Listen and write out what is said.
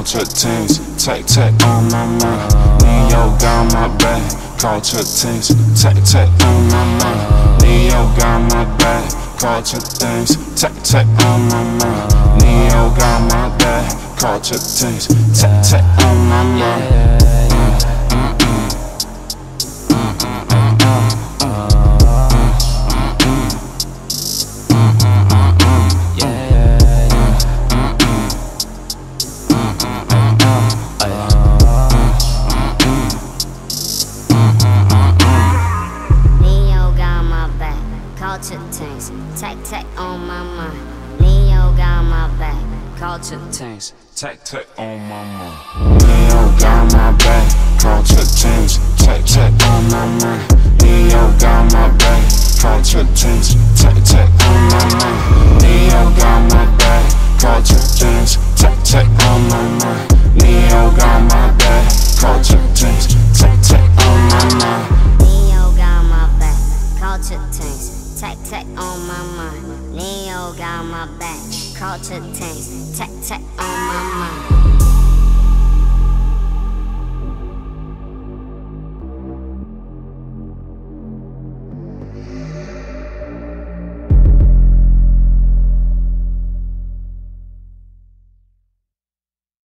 culture teams, tech on my mind. Neo got my back, culture teams, tech on my mind. Neo got my back, culture teams, tech on my mind. Neo got my back, culture teams, tech on my mind. Culture tanks, tech on my mind. Neo got my back. Culture tanks, Tech on my mind. Neo got my back. Culture tanks, tech on my mind. Neo got my back. Culture tanks,